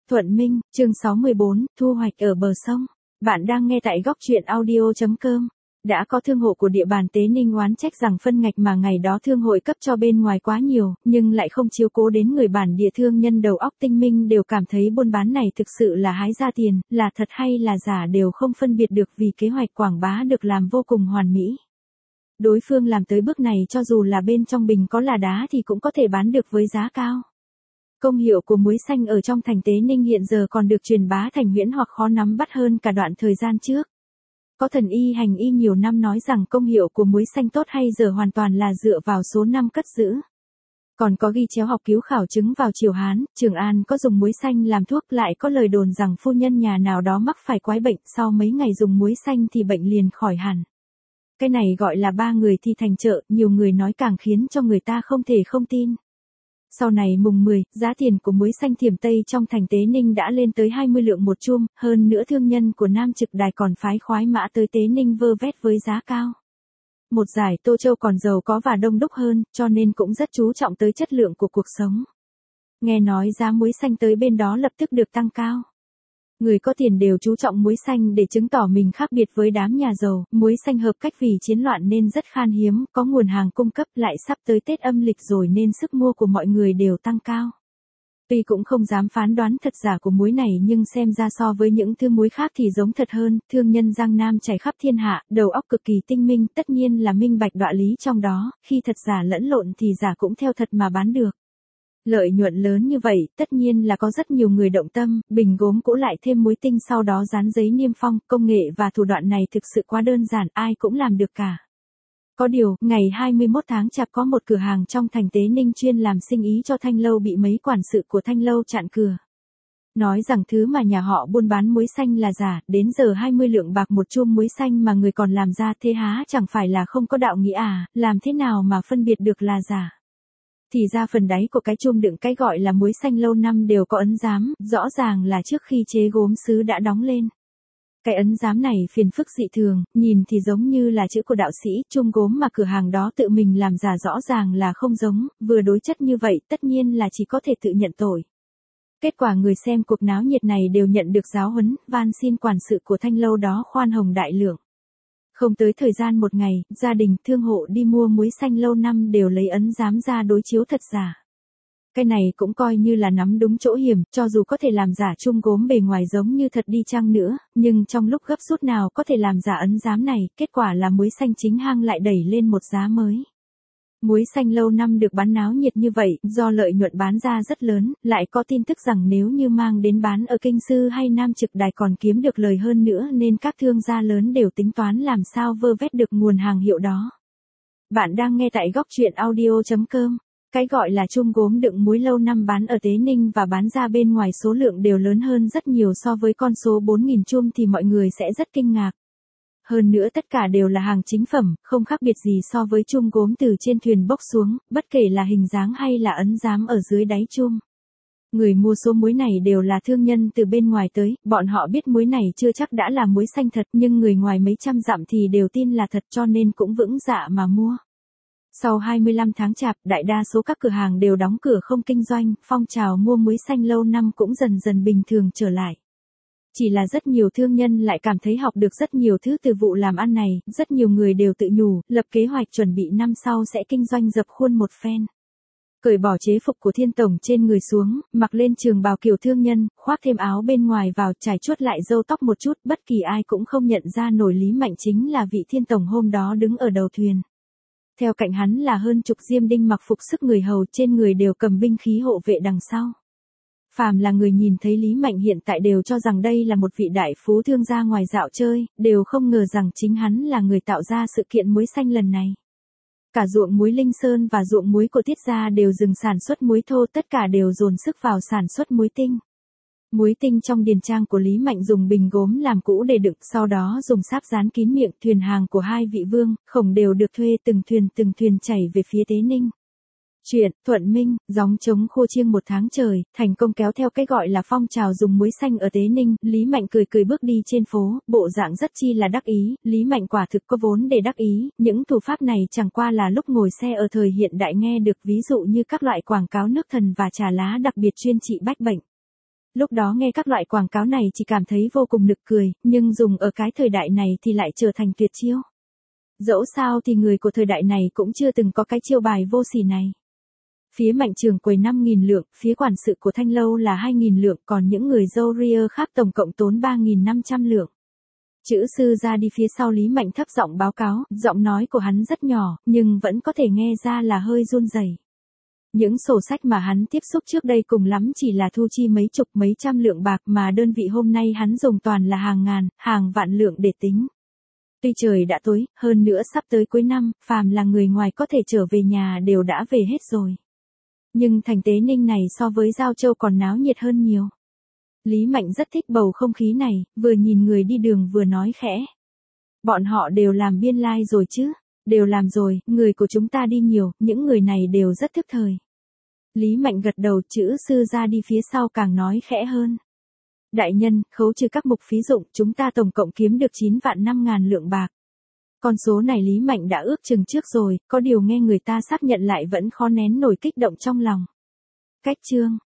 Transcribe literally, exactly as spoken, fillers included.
Thuận Minh, chương sáu mươi bốn, thu hoạch ở bờ sông. Bạn đang nghe tại góc truyện audio chấm com. Đã có thương hộ của địa bàn Tế Ninh oán trách rằng phân ngạch mà ngày đó thương hội cấp cho bên ngoài quá nhiều, nhưng lại không chiếu cố đến người bản địa. Thương nhân đầu óc tinh minh đều cảm thấy buôn bán này thực sự là hái ra tiền, là thật hay là giả đều không phân biệt được vì kế hoạch quảng bá được làm vô cùng hoàn mỹ. Đối phương làm tới bước này cho dù là bên trong bình có là đá thì cũng có thể bán được với giá cao. Công hiệu của muối xanh ở trong thành Tế Ninh hiện giờ còn được truyền bá thành huyễn hoặc khó nắm bắt hơn cả đoạn thời gian trước. Có thần y hành y nhiều năm nói rằng công hiệu của muối xanh tốt hay giờ hoàn toàn là dựa vào số năm cất giữ. Còn có ghi chéo học cứu khảo chứng vào triều Hán, Trường An có dùng muối xanh làm thuốc, lại có lời đồn rằng phu nhân nhà nào đó mắc phải quái bệnh, sau mấy ngày dùng muối xanh thì bệnh liền khỏi hẳn. Cái này gọi là ba người thì thành chợ, nhiều người nói càng khiến cho người ta không thể không tin. Sau này mùng mười, giá tiền của muối xanh Thiểm Tây trong thành Tế Ninh đã lên tới hai mươi lượng một chum, hơn nữa thương nhân của Nam Trực Đài còn phái khoái mã tới Tế Ninh vơ vét với giá cao. Một giải Tô Châu còn giàu có và đông đúc hơn, cho nên cũng rất chú trọng tới chất lượng của cuộc sống. Nghe nói giá muối xanh tới bên đó lập tức được tăng cao. Người có tiền đều chú trọng muối xanh để chứng tỏ mình khác biệt với đám nhà giàu. Muối xanh hợp cách vì chiến loạn nên rất khan hiếm, có nguồn hàng cung cấp, lại sắp tới Tết âm lịch rồi nên sức mua của mọi người đều tăng cao. Tuy cũng không dám phán đoán thật giả của muối này nhưng xem ra so với những thứ muối khác thì giống thật hơn. Thương nhân Giang Nam chảy khắp thiên hạ, đầu óc cực kỳ tinh minh, tất nhiên là minh bạch đạo lý trong đó, khi thật giả lẫn lộn thì giả cũng theo thật mà bán được. Lợi nhuận lớn như vậy, tất nhiên là có rất nhiều người động tâm, bình gốm cũ lại thêm muối tinh sau đó dán giấy niêm phong, công nghệ và thủ đoạn này thực sự quá đơn giản, ai cũng làm được cả. Có điều, ngày hai mươi mốt tháng Chạp có một cửa hàng trong thành Tế Ninh chuyên làm sinh ý cho Thanh Lâu bị mấy quản sự của Thanh Lâu chặn cửa. Nói rằng thứ mà nhà họ buôn bán muối xanh là giả, đến giờ hai mươi lượng bạc một chum muối xanh mà người còn làm ra thế há chẳng phải là không có đạo nghĩa à, làm thế nào mà phân biệt được là giả. Thì ra phần đáy của cái chum đựng cái gọi là muối xanh lâu năm đều có ấn giám, rõ ràng là trước khi chế gốm sứ đã đóng lên. Cái ấn giám này phiền phức dị thường, nhìn thì giống như là chữ của đạo sĩ, chum gốm mà cửa hàng đó tự mình làm giả rõ ràng là không giống, vừa đối chất như vậy tất nhiên là chỉ có thể tự nhận tội. Kết quả người xem cuộc náo nhiệt này đều nhận được giáo huấn, van xin quản sự của Thanh Lâu đó khoan hồng đại lượng. Không tới thời gian một ngày, gia đình thương hộ đi mua muối xanh lâu năm đều lấy ấn giám ra đối chiếu thật giả. Cái này cũng coi như là nắm đúng chỗ hiểm, cho dù có thể làm giả chum gốm bề ngoài giống như thật đi chăng nữa, nhưng trong lúc gấp rút nào có thể làm giả ấn giám này, kết quả là muối xanh chính hang lại đẩy lên một giá mới. Muối xanh lâu năm được bán náo nhiệt như vậy, do lợi nhuận bán ra rất lớn, lại có tin tức rằng nếu như mang đến bán ở Kinh Sư hay Nam Trực Đài còn kiếm được lời hơn nữa nên các thương gia lớn đều tính toán làm sao vơ vét được nguồn hàng hiệu đó. Bạn đang nghe tại góc truyện audio chấm com. Cái gọi là chum gốm đựng muối lâu năm bán ở Tế Ninh và bán ra bên ngoài số lượng đều lớn hơn rất nhiều so với con số bốn nghìn chum thì mọi người sẽ rất kinh ngạc. Hơn nữa tất cả đều là hàng chính phẩm, không khác biệt gì so với chum gốm từ trên thuyền bốc xuống, bất kể là hình dáng hay là ấn giám ở dưới đáy chum. Người mua số muối này đều là thương nhân từ bên ngoài tới, bọn họ biết muối này chưa chắc đã là muối xanh thật nhưng người ngoài mấy trăm dặm thì đều tin là thật cho nên cũng vững dạ mà mua. Sau hai mươi lăm tháng Chạp, đại đa số các cửa hàng đều đóng cửa không kinh doanh, phong trào mua muối xanh lâu năm cũng dần dần bình thường trở lại. Chỉ là rất nhiều thương nhân lại cảm thấy học được rất nhiều thứ từ vụ làm ăn này, rất nhiều người đều tự nhủ, lập kế hoạch chuẩn bị năm sau sẽ kinh doanh dập khuôn một phen. Cởi bỏ chế phục của Thiên Tổng trên người xuống, mặc lên trường bào kiểu thương nhân, khoác thêm áo bên ngoài vào, trải chuốt lại râu tóc một chút, bất kỳ ai cũng không nhận ra nổi Lý Mạnh chính là vị Thiên Tổng hôm đó đứng ở đầu thuyền. Theo cạnh hắn là hơn chục diêm đinh mặc phục sức người hầu, trên người đều cầm binh khí hộ vệ đằng sau. Phàm là người nhìn thấy Lý Mạnh hiện tại đều cho rằng đây là một vị đại phú thương gia ngoài dạo chơi, đều không ngờ rằng chính hắn là người tạo ra sự kiện muối xanh lần này. Cả ruộng muối Linh Sơn và ruộng muối của Tiết gia đều dừng sản xuất muối thô, tất cả đều dồn sức vào sản xuất muối tinh. Muối tinh trong điền trang của Lý Mạnh dùng bình gốm làm cũ để đựng, sau đó dùng sáp dán kín miệng. Thuyền hàng của hai vị vương, khổng đều được thuê từng thuyền từng thuyền chảy về phía Tế Ninh. Chuyện, Thuận Minh, gióng trống khô chiêng một tháng trời, thành công kéo theo cái gọi là phong trào dùng muối xanh ở Tế Ninh. Lý Mạnh cười cười bước đi trên phố, bộ dạng rất chi là đắc ý. Lý Mạnh quả thực có vốn để đắc ý, những thủ pháp này chẳng qua là lúc ngồi xe ở thời hiện đại nghe được, ví dụ như các loại quảng cáo nước thần và trà lá đặc biệt chuyên trị bách bệnh. Lúc đó nghe các loại quảng cáo này chỉ cảm thấy vô cùng nực cười, nhưng dùng ở cái thời đại này thì lại trở thành tuyệt chiêu. Dẫu sao thì người của thời đại này cũng chưa từng có cái chiêu bài vô sỉ này. Phía Mạnh Trường Quầy năm nghìn lượng, phía quản sự của Thanh Lâu là hai nghìn lượng, còn những người dâu ria khác tổng cộng tốn ba nghìn năm trăm lượng. Chữ sư ra đi phía sau Lý Mạnh thấp giọng báo cáo, giọng nói của hắn rất nhỏ, nhưng vẫn có thể nghe ra là hơi run rẩy. Những sổ sách mà hắn tiếp xúc trước đây cùng lắm chỉ là thu chi mấy chục mấy trăm lượng bạc, mà đơn vị hôm nay hắn dùng toàn là hàng ngàn, hàng vạn lượng để tính. Tuy trời đã tối, hơn nữa sắp tới cuối năm, phàm là người ngoài có thể trở về nhà đều đã về hết rồi. Nhưng thành Tế Ninh này so với Giao Châu còn náo nhiệt hơn nhiều. Lý Mạnh rất thích bầu không khí này, vừa nhìn người đi đường vừa nói khẽ. Bọn họ đều làm biên lai rồi chứ? Đều làm rồi, người của chúng ta đi nhiều, những người này đều rất thức thời. Lý Mạnh gật đầu, chữ sư ra đi phía sau càng nói khẽ hơn. Đại nhân, khấu trừ các mục phí dụng, chúng ta tổng cộng kiếm được chín vạn năm ngàn lượng bạc. Con số này Lý Mạnh đã ước chừng trước rồi, có điều nghe người ta xác nhận lại vẫn khó nén nổi kích động trong lòng. Cách chương